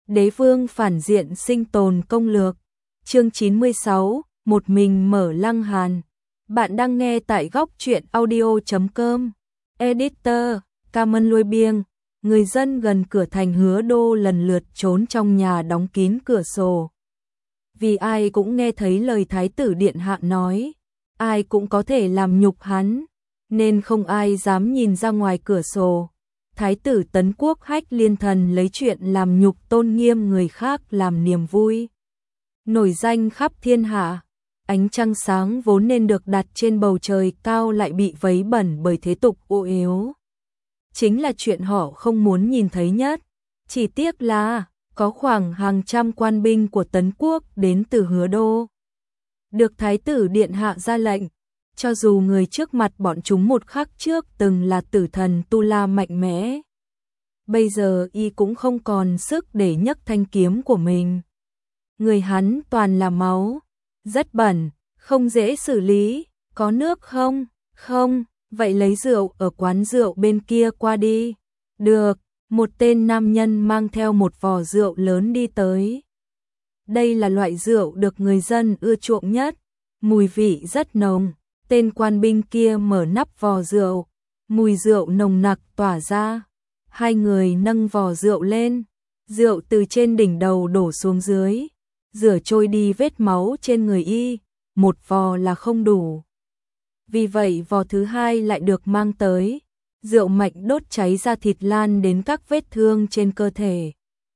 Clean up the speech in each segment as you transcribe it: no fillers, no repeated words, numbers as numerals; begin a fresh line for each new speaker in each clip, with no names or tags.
Đế vương phản diện sinh tồn công lược. Chương 96, một mình mở Lăng Hàn. Bạn đang nghe tại góc truyện audio.com. Editor, Cameron Lôi Biêng. Người dân gần cửa thành Hứa Đô lần lượt trốn trong nhà đóng kín cửa sổ. Vì ai cũng nghe thấy lời Thái tử Điện Hạ nói, ai cũng có thể làm nhục hắn, nên không ai dám nhìn ra ngoài cửa sổ. Thái tử Tấn Quốc Hách Liên Thần lấy chuyện làm nhục tôn nghiêm người khác làm niềm vui. Nổi danh khắp thiên hạ, ánh trăng sáng vốn nên được đặt trên bầu trời cao lại bị vấy bẩn bởi thế tục ô uế. Chính là chuyện họ không muốn nhìn thấy nhất. Chỉ tiếc là có khoảng hàng trăm quan binh của Tấn Quốc đến từ Hứa Đô. Được Thái tử Điện Hạ ra lệnh, cho dù người trước mặt bọn chúng một khắc trước từng là tử thần Tu La mạnh mẽ, bây giờ y cũng không còn sức để nhấc thanh kiếm của mình. Người hắn toàn là máu, rất bẩn, không dễ xử lý. Có nước không? Không, vậy lấy rượu ở quán rượu bên kia qua đi. Được, một tên nam nhân mang theo một vò rượu lớn đi tới. Đây là loại rượu được người dân ưa chuộng nhất, mùi vị rất nồng. Tên quan binh kia mở nắp vò rượu, mùi rượu nồng nặc tỏa ra. Hai người nâng vò rượu lên, rượu từ trên đỉnh đầu đổ xuống dưới, rửa trôi đi vết máu trên người y, một vò là không đủ. Vì vậy vò thứ hai lại được mang tới, rượu mạnh đốt cháy ra thịt lan đến các vết thương trên cơ thể.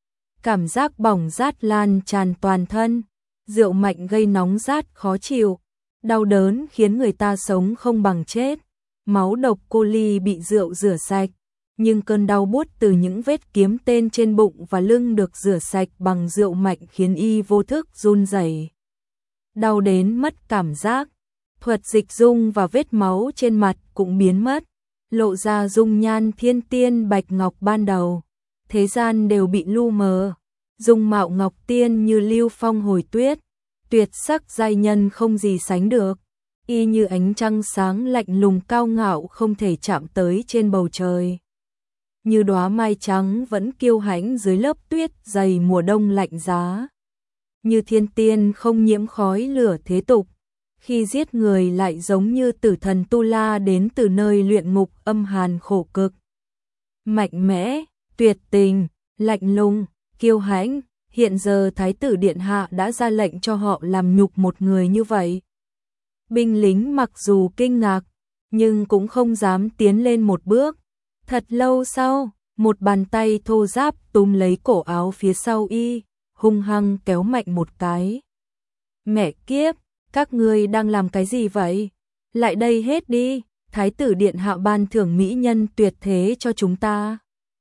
Cảm giác bỏng rát lan tràn toàn thân, rượu mạnh gây nóng rát khó chịu, đau đớn khiến người ta sống không bằng chết. Máu độc cô ly bị rượu rửa sạch, nhưng cơn đau buốt từ những vết kiếm tên trên bụng và lưng được rửa sạch bằng rượu mạnh khiến y vô thức run rẩy. Đau đến mất cảm giác, thuật dịch dung và vết máu trên mặt cũng biến mất, lộ ra dung nhan thiên tiên bạch ngọc ban đầu. Thế gian đều bị lu mờ, dung mạo ngọc tiên như lưu phong hồi tuyết, tuyệt sắc giai nhân không gì sánh được, y như ánh trăng sáng lạnh lùng cao ngạo không thể chạm tới trên bầu trời. Như đóa mai trắng vẫn kiêu hãnh dưới lớp tuyết dày mùa đông lạnh giá. Như thiên tiên không nhiễm khói lửa thế tục, khi giết người lại giống như tử thần Tu La đến từ nơi luyện ngục âm hàn khổ cực. Mạnh mẽ, tuyệt tình, lạnh lùng, kiêu hãnh, hiện giờ Thái tử Điện Hạ đã ra lệnh cho họ làm nhục một người như vậy. Binh lính mặc dù kinh ngạc, nhưng cũng không dám tiến lên một bước. Thật lâu sau, một bàn tay thô ráp túm lấy cổ áo phía sau y, hung hăng kéo mạnh một cái. Mẹ kiếp, các ngươi đang làm cái gì vậy? Lại đây hết đi, Thái tử Điện Hạ ban thưởng mỹ nhân tuyệt thế cho chúng ta.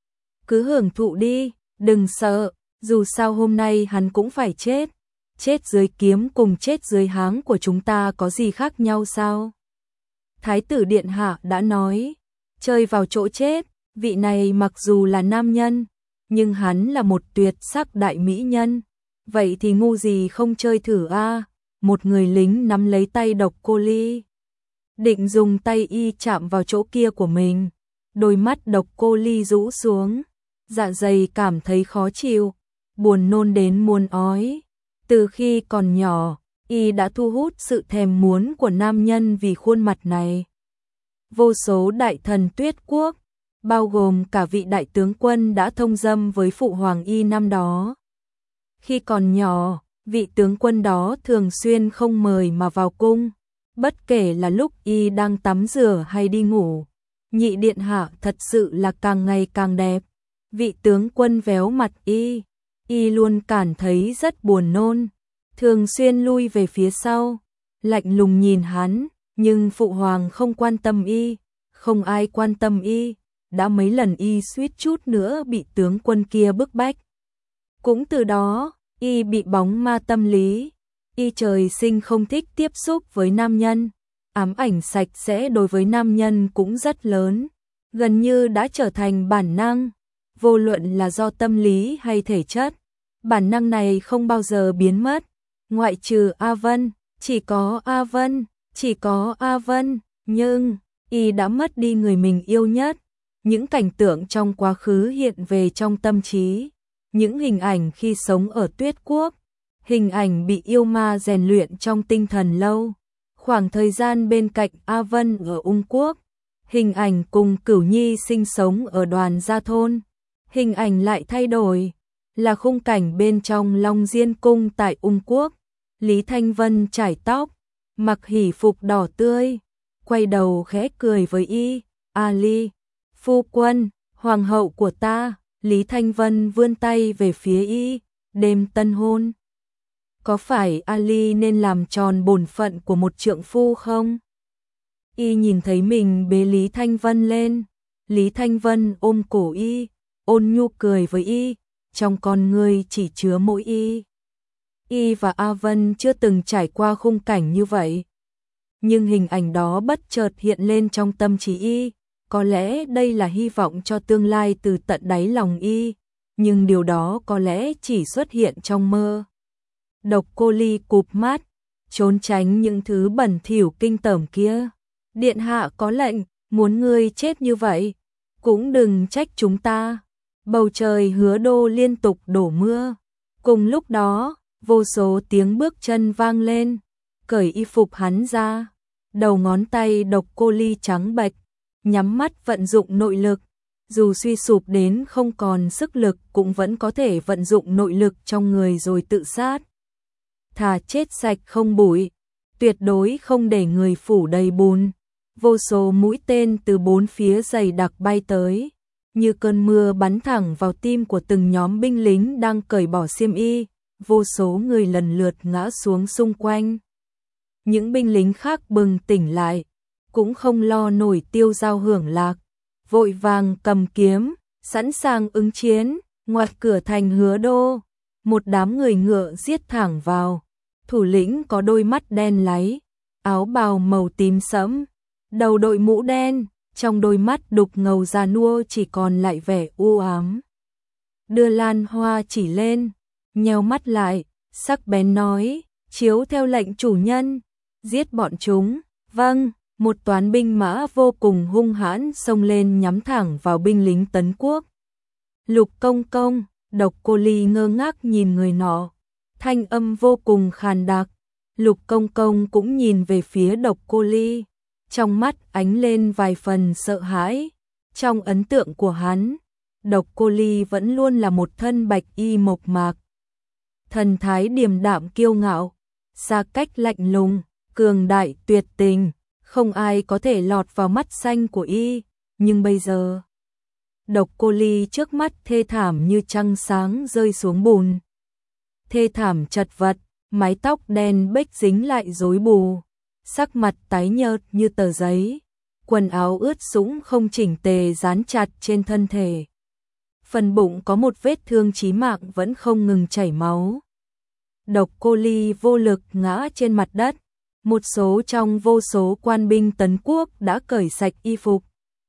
Cứ hưởng thụ đi, đừng sợ, dù sao hôm nay hắn cũng phải chết. Chết dưới kiếm cùng chết dưới háng của chúng ta có gì khác nhau sao? Thái tử Điện Hạ đã nói, chơi vào chỗ chết. Vị này mặc dù là nam nhân, nhưng hắn là một tuyệt sắc đại mỹ nhân. Vậy thì ngu gì không chơi thử a? Một người lính nắm lấy tay Độc Cô Ly, định dùng tay y chạm vào chỗ kia của mình. Đôi mắt Độc Cô Ly rũ xuống, dạ dày cảm thấy khó chịu, buồn nôn đến muốn ói. Từ khi còn nhỏ, y đã thu hút sự thèm muốn của nam nhân vì khuôn mặt này. Vô số đại thần Tuyết Quốc, bao gồm cả vị đại tướng quân đã thông dâm với phụ hoàng y năm đó. Khi còn nhỏ, vị tướng quân đó thường xuyên không mời mà vào cung, bất kể là lúc y đang tắm rửa hay đi ngủ. Nhị Điện Hạ thật sự là càng ngày càng đẹp. Vị tướng quân véo mặt y luôn cảm thấy rất buồn nôn, thường xuyên lui về phía sau, lạnh lùng nhìn hắn, nhưng phụ hoàng không quan tâm y, không ai quan tâm y. Đã mấy lần y suýt chút nữa bị tướng quân kia bức bách. Cũng từ đó, y bị bóng ma tâm lý. Y trời sinh không thích tiếp xúc với nam nhân. Ám ảnh sạch sẽ đối với nam nhân cũng rất lớn. Gần như đã trở thành bản năng. Vô luận là do tâm lý hay thể chất, bản năng này không bao giờ biến mất. Ngoại trừ A Vân, chỉ có A Vân, chỉ có A Vân. Nhưng, y đã mất đi người mình yêu nhất. Những cảnh tượng trong quá khứ hiện về trong tâm trí, những hình ảnh khi sống ở Tuyết Quốc, hình ảnh bị yêu ma rèn luyện trong tinh thần lâu, khoảng thời gian bên cạnh A Vân ở Ung Quốc, hình ảnh cùng Cửu Nhi sinh sống ở Đoàn Gia Thôn, hình ảnh lại thay đổi, là khung cảnh bên trong Long Diên Cung tại Ung Quốc. Lý Thanh Vân chải tóc, mặc hỷ phục đỏ tươi, quay đầu khẽ cười với y, Ali, phu quân, hoàng hậu của ta. Lý Thanh Vân vươn tay về phía y, đêm tân hôn. Có phải Ali nên làm tròn bổn phận của một trượng phu không? Y nhìn thấy mình bế Lý Thanh Vân lên, Lý Thanh Vân ôm cổ y, ôn nhu cười với y, trong con người chỉ chứa mỗi y. Y và A Vân chưa từng trải qua khung cảnh như vậy. Nhưng hình ảnh đó bất chợt hiện lên trong tâm trí y, có lẽ đây là hy vọng cho tương lai từ tận đáy lòng y, nhưng điều đó có lẽ chỉ xuất hiện trong mơ. Độc Cô Ly cụp mắt, trốn tránh những thứ bẩn thỉu kinh tởm kia. Điện hạ có lệnh, muốn ngươi chết như vậy, cũng đừng trách chúng ta. Bầu trời Hứa Đô liên tục đổ mưa. Cùng lúc đó, vô số tiếng bước chân vang lên, cởi y phục hắn ra. Đầu ngón tay Độc Cô Ly trắng bệch, nhắm mắt vận dụng nội lực. Dù suy sụp đến không còn sức lực cũng vẫn có thể vận dụng nội lực trong người rồi tự sát. Thà chết sạch không bụi, tuyệt đối không để người phủ đầy bùn. Vô số mũi tên từ bốn phía dày đặc bay tới, như cơn mưa bắn thẳng vào tim của từng nhóm binh lính đang cởi bỏ xiêm y, vô số người lần lượt ngã xuống xung quanh. Những binh lính khác bừng tỉnh lại, cũng không lo nổi tiêu dao hưởng lạc, vội vàng cầm kiếm, sẵn sàng ứng chiến. Ngoặt cửa thành Hứa Đô, một đám người ngựa giết thẳng vào. Thủ lĩnh có đôi mắt đen láy, áo bào màu tím sẫm, đầu đội mũ đen, trong đôi mắt đục ngầu già nua chỉ còn lại vẻ u ám. Đưa lan hoa chỉ lên, nheo mắt lại, sắc bén nói, chiếu theo lệnh chủ nhân, giết bọn chúng. Vâng, một toán binh mã vô cùng hung hãn xông lên nhắm thẳng vào binh lính Tấn Quốc. Lục công công, Độc Cô Ly ngơ ngác nhìn người nọ, thanh âm vô cùng khàn đặc. Lục công công cũng nhìn về phía Độc Cô Ly, trong mắt ánh lên vài phần sợ hãi. Trong ấn tượng của hắn, Độc Cô Ly vẫn luôn là một thân bạch y mộc mạc, thần thái điềm đạm kiêu ngạo, xa cách lạnh lùng, cường đại tuyệt tình, không ai có thể lọt vào mắt xanh của y. Nhưng bây giờ, Độc Cô Ly trước mắt thê thảm như trăng sáng rơi xuống bùn. Thê thảm chật vật, mái tóc đen bếch dính lại rối bù, sắc mặt tái nhợt như tờ giấy, quần áo ướt sũng không chỉnh tề dán chặt trên thân thể. Phần bụng có một vết thương chí mạng vẫn không ngừng chảy máu. Độc Cô Ly vô lực ngã trên mặt đất, một số trong vô số quan binh Tấn Quốc đã cởi sạch y phục,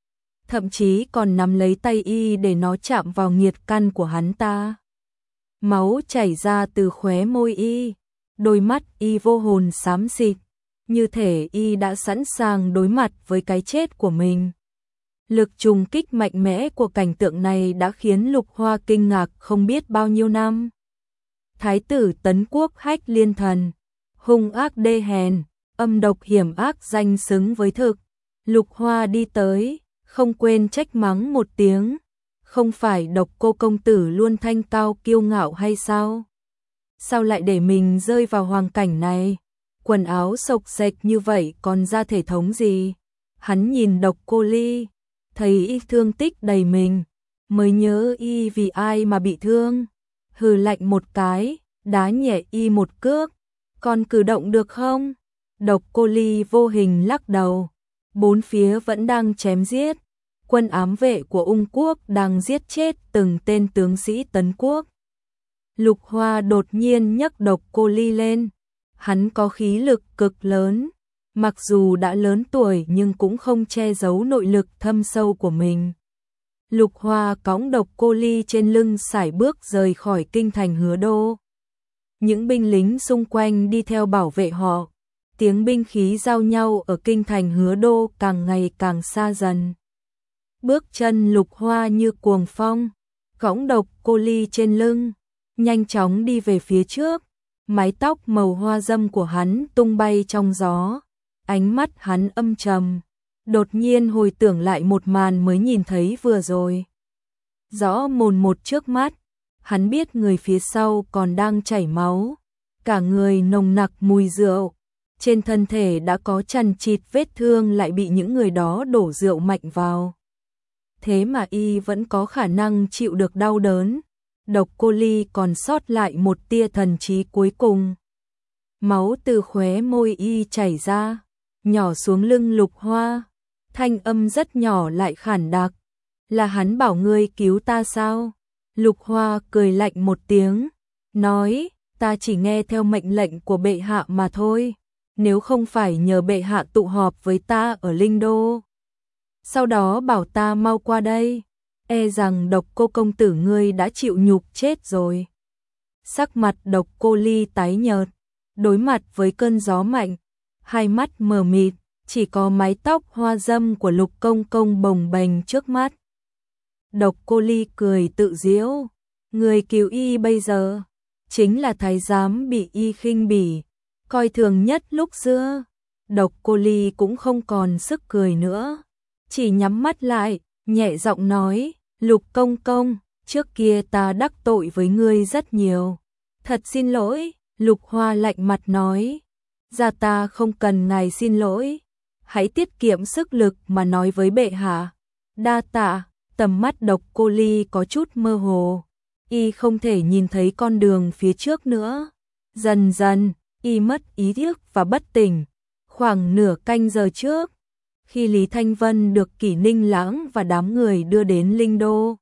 thậm chí còn nắm lấy tay y để nó chạm vào nghiệt căn của hắn ta. Máu chảy ra từ khóe môi y, đôi mắt y vô hồn xám xịt, như thể y đã sẵn sàng đối mặt với cái chết của mình. Lực trùng kích mạnh mẽ của cảnh tượng này đã khiến Lục Hoa kinh ngạc không biết bao nhiêu năm. Thái tử Tấn Quốc Hách Liên Thần, hung ác đê hèn, âm độc hiểm ác danh xứng với thực. Lục Hoa đi tới, không quên trách mắng một tiếng, không phải Độc Cô công tử luôn thanh cao kiêu ngạo hay sao? Sao lại để mình rơi vào hoàn cảnh này? Quần áo xộc xệch như vậy còn ra thể thống gì? Hắn nhìn Độc Cô Ly, thấy y thương tích đầy mình, mới nhớ y vì ai mà bị thương. Hừ lạnh một cái, đá nhẹ y một cước, còn cử động được không? Độc Cô Ly vô hình lắc đầu, bốn phía vẫn đang chém giết. Quân ám vệ của Ung Quốc đang giết chết từng tên tướng sĩ Tấn Quốc. Lục Hoa đột nhiên nhấc Độc Cô Ly lên, hắn có khí lực cực lớn, mặc dù đã lớn tuổi nhưng cũng không che giấu nội lực thâm sâu của mình. Lục Hoa cõng Độc Cô Ly trên lưng sải bước rời khỏi kinh thành Hứa Đô. Những binh lính xung quanh đi theo bảo vệ họ, tiếng binh khí giao nhau ở kinh thành Hứa Đô càng ngày càng xa dần. Bước chân Lục Hoa như cuồng phong, cõng Độc Cô Ly trên lưng, nhanh chóng đi về phía trước. Mái tóc màu hoa dâm của hắn tung bay trong gió, ánh mắt hắn âm trầm, đột nhiên hồi tưởng lại một màn mới nhìn thấy vừa rồi. Rõ mồn một trước mắt, hắn biết người phía sau còn đang chảy máu, cả người nồng nặc mùi rượu, trên thân thể đã có chằng chịt vết thương lại bị những người đó đổ rượu mạnh vào. Thế mà y vẫn có khả năng chịu được đau đớn. Độc Cô Ly còn sót lại một tia thần trí cuối cùng. Máu từ khóe môi y chảy ra, nhỏ xuống lưng Lục Hoa, thanh âm rất nhỏ lại khản đặc. Là hắn bảo ngươi cứu ta sao? Lục Hoa cười lạnh một tiếng, nói, ta chỉ nghe theo mệnh lệnh của bệ hạ mà thôi, nếu không phải nhờ bệ hạ tụ họp với ta ở Linh Đô. Sau đó bảo ta mau qua đây, e rằng Độc Cô công tử ngươi đã chịu nhục chết rồi. Sắc mặt Độc Cô Ly tái nhợt, đối mặt với cơn gió mạnh, hai mắt mờ mịt, chỉ có mái tóc hoa dâm của Lục công công bồng bềnh trước mắt. Độc Cô Ly cười tự giễu, người cứu y bây giờ chính là thái giám bị y khinh bỉ, coi thường nhất lúc xưa. Độc Cô Ly cũng không còn sức cười nữa, chỉ nhắm mắt lại, nhẹ giọng nói, Lục công công, trước kia ta đắc tội với ngươi rất nhiều, thật xin lỗi. Lục Hoa lạnh mặt nói, ra ta không cần ngài xin lỗi, hãy tiết kiệm sức lực mà nói với bệ hạ. Đa tạ. Tầm mắt Độc Cô Ly có chút mơ hồ, y không thể nhìn thấy con đường phía trước nữa. Dần dần, y mất ý thức và bất tỉnh. Khoảng nửa canh giờ trước, khi Lý Thanh Vân được Kỷ Ninh Lãng và đám người đưa đến Linh Đô,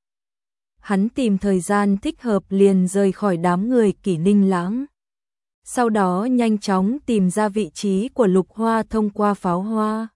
hắn tìm thời gian thích hợp liền rời khỏi đám người Kỷ Ninh Lãng. Sau đó nhanh chóng tìm ra vị trí của Lục Hoa thông qua pháo hoa.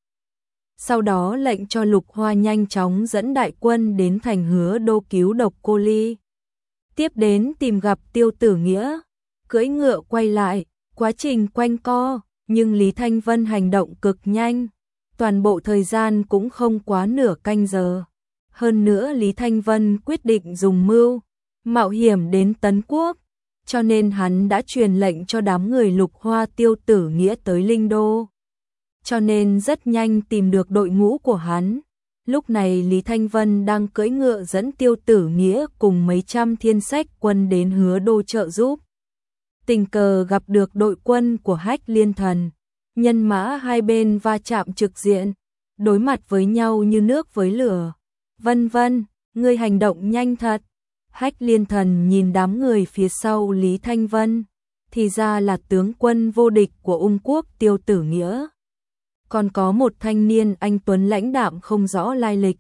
Sau đó lệnh cho Lục Hoa nhanh chóng dẫn đại quân đến thành Hứa Đô cứu Độc Cô Ly. Tiếp đến tìm gặp Tiêu Tử Nghĩa, cưỡi ngựa quay lại, quá trình quanh co, nhưng Lý Thanh Vân hành động cực nhanh, toàn bộ thời gian cũng không quá nửa canh giờ. Hơn nữa Lý Thanh Vân quyết định dùng mưu, mạo hiểm đến Tấn Quốc, cho nên hắn đã truyền lệnh cho đám người Lục Hoa Tiêu Tử Nghĩa tới Linh Đô. Cho nên rất nhanh tìm được đội ngũ của hắn. Lúc này Lý Thanh Vân đang cưỡi ngựa dẫn Tiêu Tử Nghĩa cùng mấy trăm thiên sách quân đến Hứa Đô trợ giúp. Tình cờ gặp được đội quân của Hách Liên Thần, nhân mã hai bên va chạm trực diện, đối mặt với nhau như nước với lửa. Vân Vân, ngươi hành động nhanh thật. Hách Liên Thần nhìn đám người phía sau Lý Thanh Vân, thì ra là tướng quân vô địch của Ung Quốc Tiêu Tử Nghĩa. Còn có một thanh niên anh tuấn lãnh đạm không rõ lai lịch.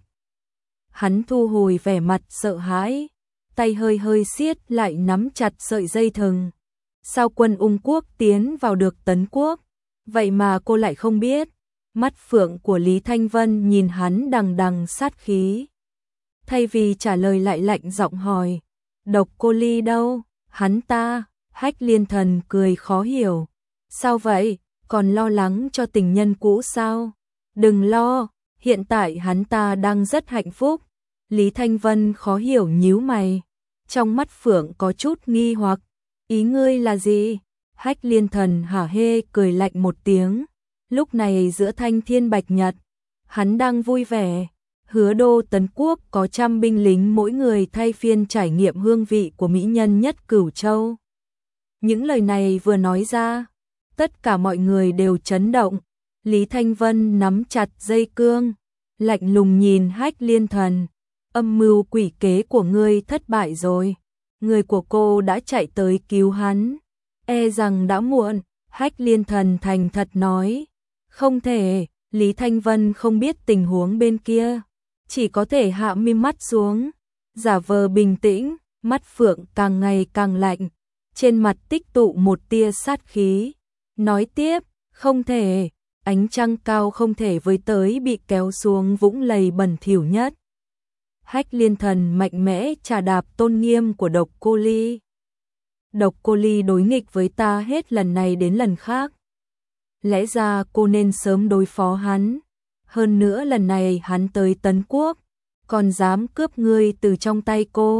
Hắn thu hồi vẻ mặt sợ hãi, tay hơi hơi siết lại nắm chặt sợi dây thừng. Sao quân Ung Quốc tiến vào được Tấn Quốc? Vậy mà cô lại không biết. Mắt phượng của Lý Thanh Vân nhìn hắn đằng đằng sát khí. Thay vì trả lời lại lạnh giọng hỏi, Độc Cô Ly đâu? Hắn ta. Hách Liên Thần cười khó hiểu. Sao vậy? Còn lo lắng cho tình nhân cũ sao? Đừng lo, hiện tại hắn ta đang rất hạnh phúc. Lý Thanh Vân khó hiểu nhíu mày, trong mắt phượng có chút nghi hoặc. Ý ngươi là gì? Hách Liên Thần hả hê cười lạnh một tiếng. Lúc này giữa thanh thiên bạch nhật, hắn đang vui vẻ. Hứa Đô Tấn Quốc có 100 binh lính mỗi người thay phiên trải nghiệm hương vị của mỹ nhân nhất Cửu Châu. Những lời này vừa nói ra, tất cả mọi người đều chấn động. Lý Thanh Vân nắm chặt dây cương, lạnh lùng nhìn Hách Liên Thần. Âm mưu quỷ kế của ngươi thất bại rồi. Người của cô đã chạy tới cứu hắn. E rằng đã muộn. Hách Liên Thần thành thật nói. Không thể. Lý Thanh Vân không biết tình huống bên kia, chỉ có thể hạ mi mắt xuống, giả vờ bình tĩnh. Mắt phượng càng ngày càng lạnh, trên mặt tích tụ một tia sát khí. Nói tiếp, không thể, ánh trăng cao không thể với tới bị kéo xuống vũng lầy bẩn thỉu nhất. Hách Liên Thần mạnh mẽ trà đạp tôn nghiêm của Độc Cô Ly. Độc Cô Ly đối nghịch với ta hết lần này đến lần khác. Lẽ ra cô nên sớm đối phó hắn. Hơn nữa lần này hắn tới Tấn Quốc, còn dám cướp ngươi từ trong tay cô.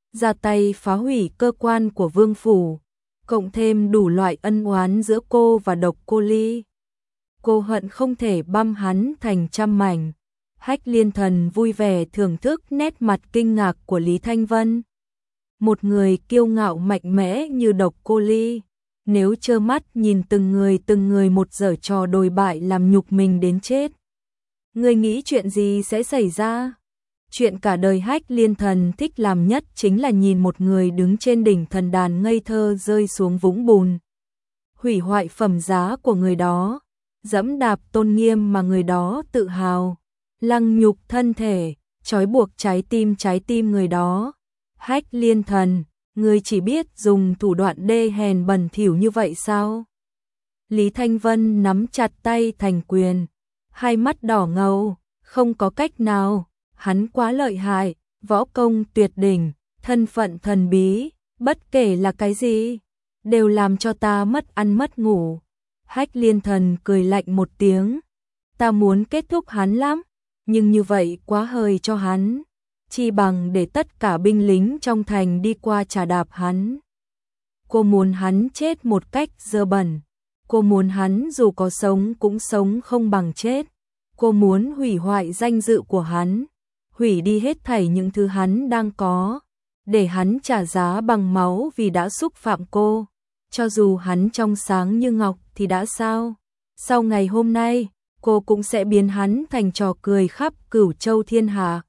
ra tay phá hủy cơ quan của vương phủ, cộng thêm đủ loại ân oán giữa cô và Độc Cô Ly. Cô hận không thể băm hắn thành trăm mảnh. Hách Liên Thần vui vẻ thưởng thức nét mặt kinh ngạc của Lý Thanh Vân. Một người kiêu ngạo mạnh mẽ như Độc Cô Ly, nếu trơ mắt nhìn từng người một giở trò đồi bại làm nhục mình đến chết. Người nghĩ chuyện gì sẽ xảy ra? Chuyện cả đời Hách Liên Thần thích làm nhất chính là nhìn một người đứng trên đỉnh thần đàn ngây thơ rơi xuống vũng bùn. Hủy hoại phẩm giá của người đó, dẫm đạp tôn nghiêm mà người đó tự hào, lăng nhục thân thể, trói buộc trái tim người đó. Hách Liên Thần, ngươi chỉ biết dùng thủ đoạn đê hèn bẩn thỉu như vậy sao? Lý Thanh Vân nắm chặt tay thành quyền, hai mắt đỏ ngầu, không có cách nào, hắn quá lợi hại, võ công tuyệt đỉnh, thân phận thần bí, bất kể là cái gì, đều làm cho ta mất ăn mất ngủ. Hách Liên Thần cười lạnh một tiếng, ta muốn kết thúc hắn lắm, nhưng như vậy quá hời cho hắn, chi bằng để tất cả binh lính trong thành đi qua chà đạp hắn. Cô muốn hắn chết một cách dơ bẩn, cô muốn hắn dù có sống cũng sống không bằng chết, cô muốn hủy hoại danh dự của hắn, hủy đi hết thảy những thứ hắn đang có, để hắn trả giá bằng máu vì đã xúc phạm cô. Cho dù hắn trong sáng như ngọc thì đã sao? Sau ngày hôm nay, cô cũng sẽ biến hắn thành trò cười khắp cửu châu thiên hạ.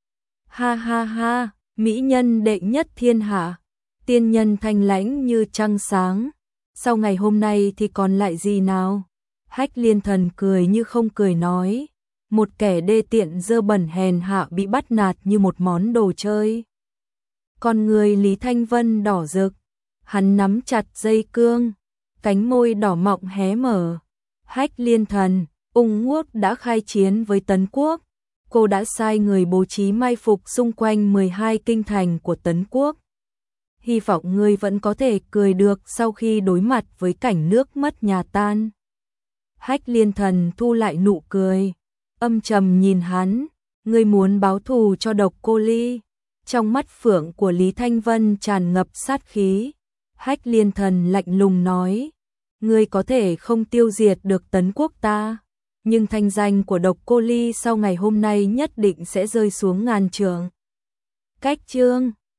Ha ha ha, mỹ nhân đệ nhất thiên hạ, tiên nhân thanh lãnh như trăng sáng. Sau ngày hôm nay thì còn lại gì nào? Hách Liên Thần cười như không cười nói, một kẻ đê tiện dơ bẩn hèn hạ bị bắt nạt như một món đồ chơi. Con người Lý Thanh Vân đỏ rực, hắn nắm chặt dây cương, cánh môi đỏ mọng hé mở. Hách Liên Thần, Ung Quốc đã khai chiến với Tấn Quốc. Cô đã sai người bố trí mai phục xung quanh 12 kinh thành của Tấn Quốc. Hy vọng ngươi vẫn có thể cười được sau khi đối mặt với cảnh nước mất nhà tan. Hách Liên Thần thu lại nụ cười, âm trầm nhìn hắn, ngươi muốn báo thù cho Độc Cô Ly. Trong mắt phượng của Lý Thanh Vân tràn ngập sát khí. Hách Liên Thần lạnh lùng nói, ngươi có thể không tiêu diệt được Tấn Quốc ta, nhưng thanh danh của Độc Cô Ly sau ngày hôm nay nhất định sẽ rơi xuống ngàn trượng. Cách chương